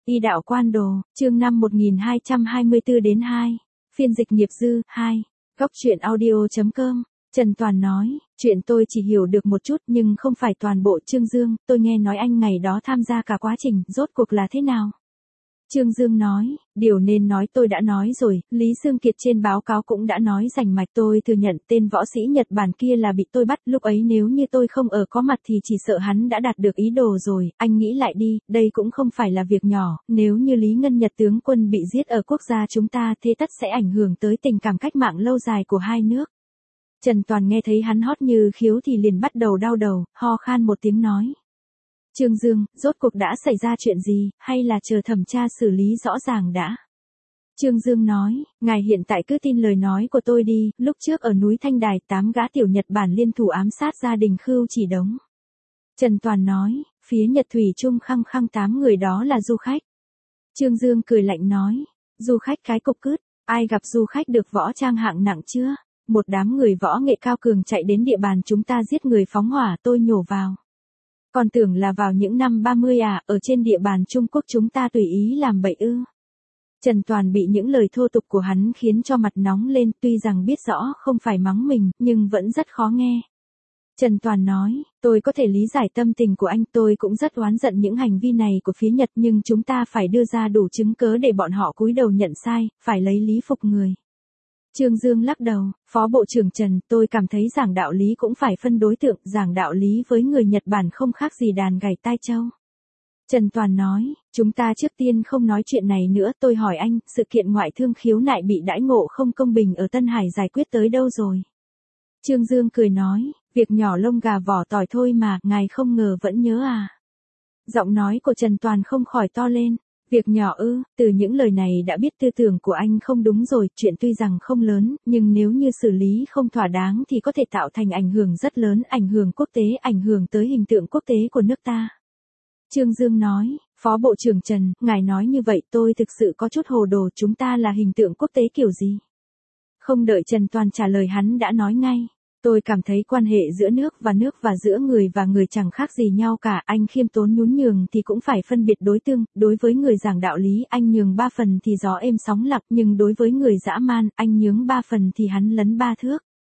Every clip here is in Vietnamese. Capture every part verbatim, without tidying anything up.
Y đạo quan đồ, chương năm một nghìn hai trăm hai mươi tư đến hai. Phiên dịch nghiệp dư, hai. Góc truyện audio chấm com. Trần Toàn nói, chuyện tôi chỉ hiểu được một chút nhưng không phải toàn bộ. Trương Dương, tôi nghe nói anh ngày đó tham gia cả quá trình, rốt cuộc là thế nào? Trương Dương nói, điều nên nói tôi đã nói rồi, Lý Dương Kiệt trên báo cáo cũng đã nói rành mạch. Tôi thừa nhận tên võ sĩ Nhật Bản kia là bị tôi bắt, lúc ấy nếu như tôi không ở có mặt thì chỉ sợ hắn đã đạt được ý đồ rồi. Anh nghĩ lại đi, đây cũng không phải là việc nhỏ, nếu như Lý Ngân Nhật tướng quân bị giết ở quốc gia chúng ta thế tất sẽ ảnh hưởng tới tình cảm cách mạng lâu dài của hai nước. Trần Toàn nghe thấy hắn hót như khiếu thì liền bắt đầu đau đầu, ho khan một tiếng nói. Trương Dương, rốt cuộc đã xảy ra chuyện gì, hay là chờ thẩm tra xử lý rõ ràng đã? Trương Dương nói, ngài hiện tại cứ tin lời nói của tôi đi, lúc trước ở núi Thanh Đài tám gã tiểu Nhật Bản liên thủ ám sát gia đình Khưu Chỉ Đống. Trần Toàn nói, phía Nhật Thủy Trung khăng khăng tám người đó là du khách. Trương Dương cười lạnh nói, du khách cái cục cứt, ai gặp du khách được võ trang hạng nặng chưa? Một đám người võ nghệ cao cường chạy đến địa bàn chúng ta giết người phóng hỏa, tôi nhổ vào. Còn tưởng là vào những năm ba mươi à, ở trên địa bàn Trung Quốc chúng ta tùy ý làm bậy ư. Trần Toàn bị những lời thô tục của hắn khiến cho mặt nóng lên, tuy rằng biết rõ không phải mắng mình, nhưng vẫn rất khó nghe. Trần Toàn nói, tôi có thể lý giải tâm tình của anh, tôi cũng rất oán giận những hành vi này của phía Nhật nhưng chúng ta phải đưa ra đủ chứng cớ để bọn họ cúi đầu nhận sai, phải lấy lý phục người. Trương Dương lắc đầu, Phó Bộ trưởng Trần, tôi cảm thấy giảng đạo lý cũng phải phân đối tượng, giảng đạo lý với người Nhật Bản không khác gì đàn gảy tai trâu. Trần Toàn nói, chúng ta trước tiên không nói chuyện này nữa, tôi hỏi anh, sự kiện ngoại thương khiếu nại bị đãi ngộ không công bình ở Tân Hải giải quyết tới đâu rồi? Trương Dương cười nói, việc nhỏ lông gà vỏ tỏi thôi mà, ngài không ngờ vẫn nhớ à? Giọng nói của Trần Toàn không khỏi to lên. Việc nhỏ ư, từ những lời này đã biết tư tưởng của anh không đúng rồi, chuyện tuy rằng không lớn, nhưng nếu như xử lý không thỏa đáng thì có thể tạo thành ảnh hưởng rất lớn, ảnh hưởng quốc tế, ảnh hưởng tới hình tượng quốc tế của nước ta. Trương Dương nói, Phó Bộ trưởng Trần, ngài nói như vậy tôi thực sự có chút hồ đồ, chúng ta là hình tượng quốc tế kiểu gì? Không đợi Trần Toàn trả lời hắn đã nói ngay. Tôi cảm thấy quan hệ giữa nước và nước và giữa người và người chẳng khác gì nhau cả, anh khiêm tốn nhún nhường thì cũng phải phân biệt đối tương, đối với người giảng đạo lý anh nhường ba phần thì gió êm sóng lặng, nhưng đối với người dã man, anh nhướng ba phần thì hắn lấn ba thước.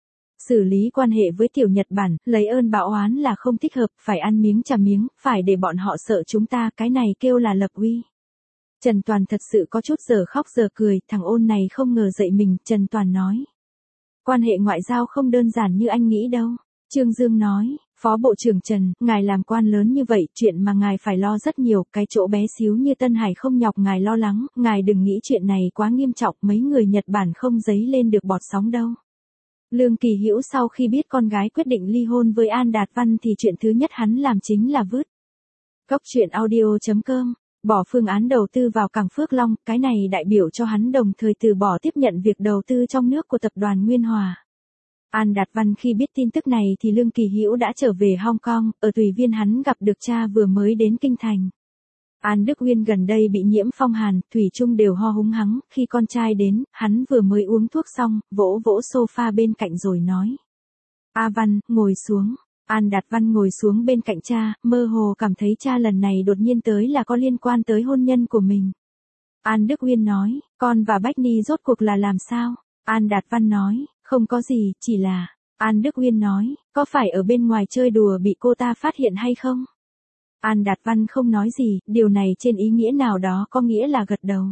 Xử lý quan hệ với tiểu Nhật Bản, lấy ơn báo oán là không thích hợp, phải ăn miếng trả miếng, phải để bọn họ sợ chúng ta, cái này kêu là lập uy. Trần Toàn thật sự có chút giờ khóc giờ cười, thằng ôn này không ngờ dậy mình, Trần Toàn nói. Quan hệ ngoại giao không đơn giản như anh nghĩ đâu. Trương Dương nói, Phó Bộ trưởng Trần, ngài làm quan lớn như vậy, chuyện mà ngài phải lo rất nhiều, cái chỗ bé xíu như Tân Hải không nhọc ngài lo lắng, ngài đừng nghĩ chuyện này quá nghiêm trọng, mấy người Nhật Bản không dấy lên được bọt sóng đâu. Lương Kỳ Hữu sau khi biết con gái quyết định ly hôn với An Đạt Văn thì chuyện thứ nhất hắn làm chính là vứt. Góc truyện audio chấm com. Bỏ phương án đầu tư vào cảng Phước Long, cái này đại biểu cho hắn đồng thời từ bỏ tiếp nhận việc đầu tư trong nước của tập đoàn Nguyên Hòa. An Đạt Văn khi biết tin tức này thì Lương Kỳ Hữu đã trở về Hong Kong, ở Tùy Viên hắn gặp được cha vừa mới đến Kinh Thành. An Đức Uyên gần đây bị nhiễm phong hàn, thủy chung đều ho húng hắng, khi con trai đến, hắn vừa mới uống thuốc xong, vỗ vỗ sofa bên cạnh rồi nói. A Văn, ngồi xuống. An Đạt Văn ngồi xuống bên cạnh cha, mơ hồ cảm thấy cha lần này đột nhiên tới là có liên quan tới hôn nhân của mình. An Đức Uyên nói, con và Bách Ni rốt cuộc là làm sao? An Đạt Văn nói, không có gì, chỉ là... An Đức Uyên nói, có phải ở bên ngoài chơi đùa bị cô ta phát hiện hay không? An Đạt Văn không nói gì, điều này trên ý nghĩa nào đó có nghĩa là gật đầu.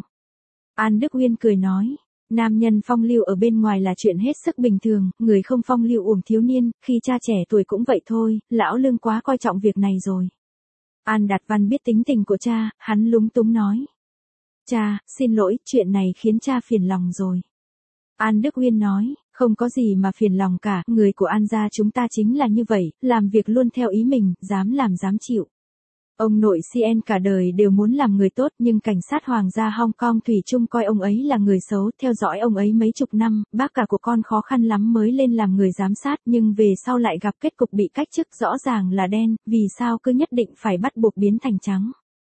An Đức Uyên cười nói. Nam nhân phong lưu ở bên ngoài là chuyện hết sức bình thường, người không phong lưu uổng thiếu niên, khi cha trẻ tuổi cũng vậy thôi, lão Lương quá coi trọng việc này rồi. An Đạt Văn biết tính tình của cha, hắn lúng túng nói. Cha, xin lỗi, chuyện này khiến cha phiền lòng rồi. An Đức Uyên nói, không có gì mà phiền lòng cả, người của An gia chúng ta chính là như vậy, làm việc luôn theo ý mình, dám làm dám chịu. Ông nội xê en cả đời đều muốn làm người tốt nhưng cảnh sát Hoàng gia Hong Kong thủy chung coi ông ấy là người xấu, theo dõi ông ấy mấy chục năm, bác cả của con khó khăn lắm mới lên làm người giám sát nhưng về sau lại gặp kết cục bị cách chức rõ ràng là đen, vì sao cứ nhất định phải bắt buộc biến thành trắng.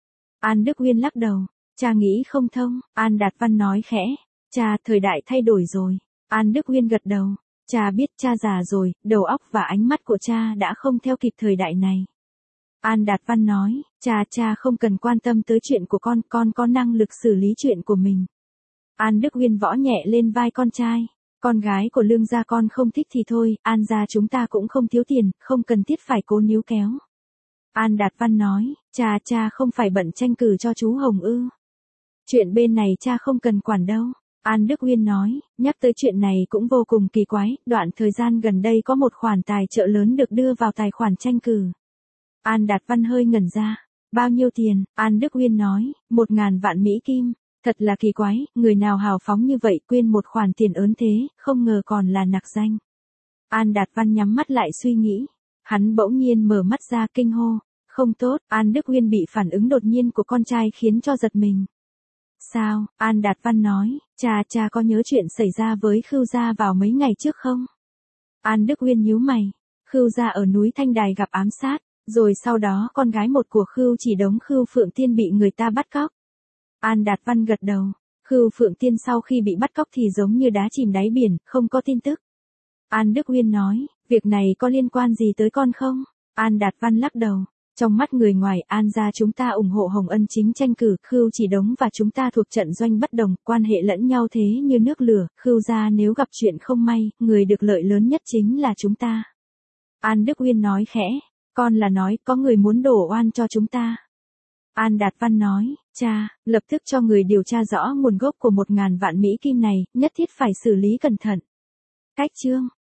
An Đức Uyên lắc đầu, cha nghĩ không thông, An Đạt Văn nói khẽ, cha thời đại thay đổi rồi. An Đức Uyên gật đầu, cha biết cha già rồi, đầu óc và ánh mắt của cha đã không theo kịp thời đại này. An Đạt Văn nói, cha cha không cần quan tâm tới chuyện của con, con có năng lực xử lý chuyện của mình. An Đức Uyên võ nhẹ lên vai con trai, con gái của Lương gia con không thích thì thôi, An gia chúng ta cũng không thiếu tiền, không cần thiết phải cố níu kéo. An Đạt Văn nói, cha cha không phải bận tranh cử cho chú Hồng ư. Chuyện bên này cha không cần quản đâu. An Đức Uyên nói, nhắc tới chuyện này cũng vô cùng kỳ quái, đoạn thời gian gần đây có một khoản tài trợ lớn được đưa vào tài khoản tranh cử. An Đạt Văn hơi ngẩn ra, bao nhiêu tiền, An Đức Uyên nói, một ngàn vạn Mỹ Kim, thật là kỳ quái, người nào hào phóng như vậy quyên một khoản tiền ớn thế, không ngờ còn là nặc danh. An Đạt Văn nhắm mắt lại suy nghĩ, hắn bỗng nhiên mở mắt ra kinh hô, không tốt, An Đức Uyên bị phản ứng đột nhiên của con trai khiến cho giật mình. Sao, An Đạt Văn nói, cha cha có nhớ chuyện xảy ra với Khưu gia vào mấy ngày trước không? An Đức Uyên nhíu mày, Khưu gia ở núi Thanh Đài gặp ám sát, rồi sau đó con gái một của Khưu Chỉ Đống Khưu Phượng Tiên bị người ta bắt cóc. An Đạt Văn gật đầu, Khưu Phượng Tiên sau khi bị bắt cóc thì giống như đá chìm đáy biển, không có tin tức. An Đức Uyên nói, việc này có liên quan gì tới con không? An Đạt Văn lắc đầu. Trong mắt người ngoài, An gia chúng ta ủng hộ Hồng Ân chính tranh cử, Khưu Chỉ Đống và chúng ta thuộc trận doanh bất đồng, quan hệ lẫn nhau thế như nước lửa, Khưu gia nếu gặp chuyện không may, người được lợi lớn nhất chính là chúng ta. An Đức Uyên nói khẽ, con là nói có người muốn đổ oan cho chúng ta. An Đạt Văn nói, cha, lập tức cho người điều tra rõ nguồn gốc của một ngàn vạn Mỹ Kim này, nhất thiết phải xử lý cẩn thận. Cách chương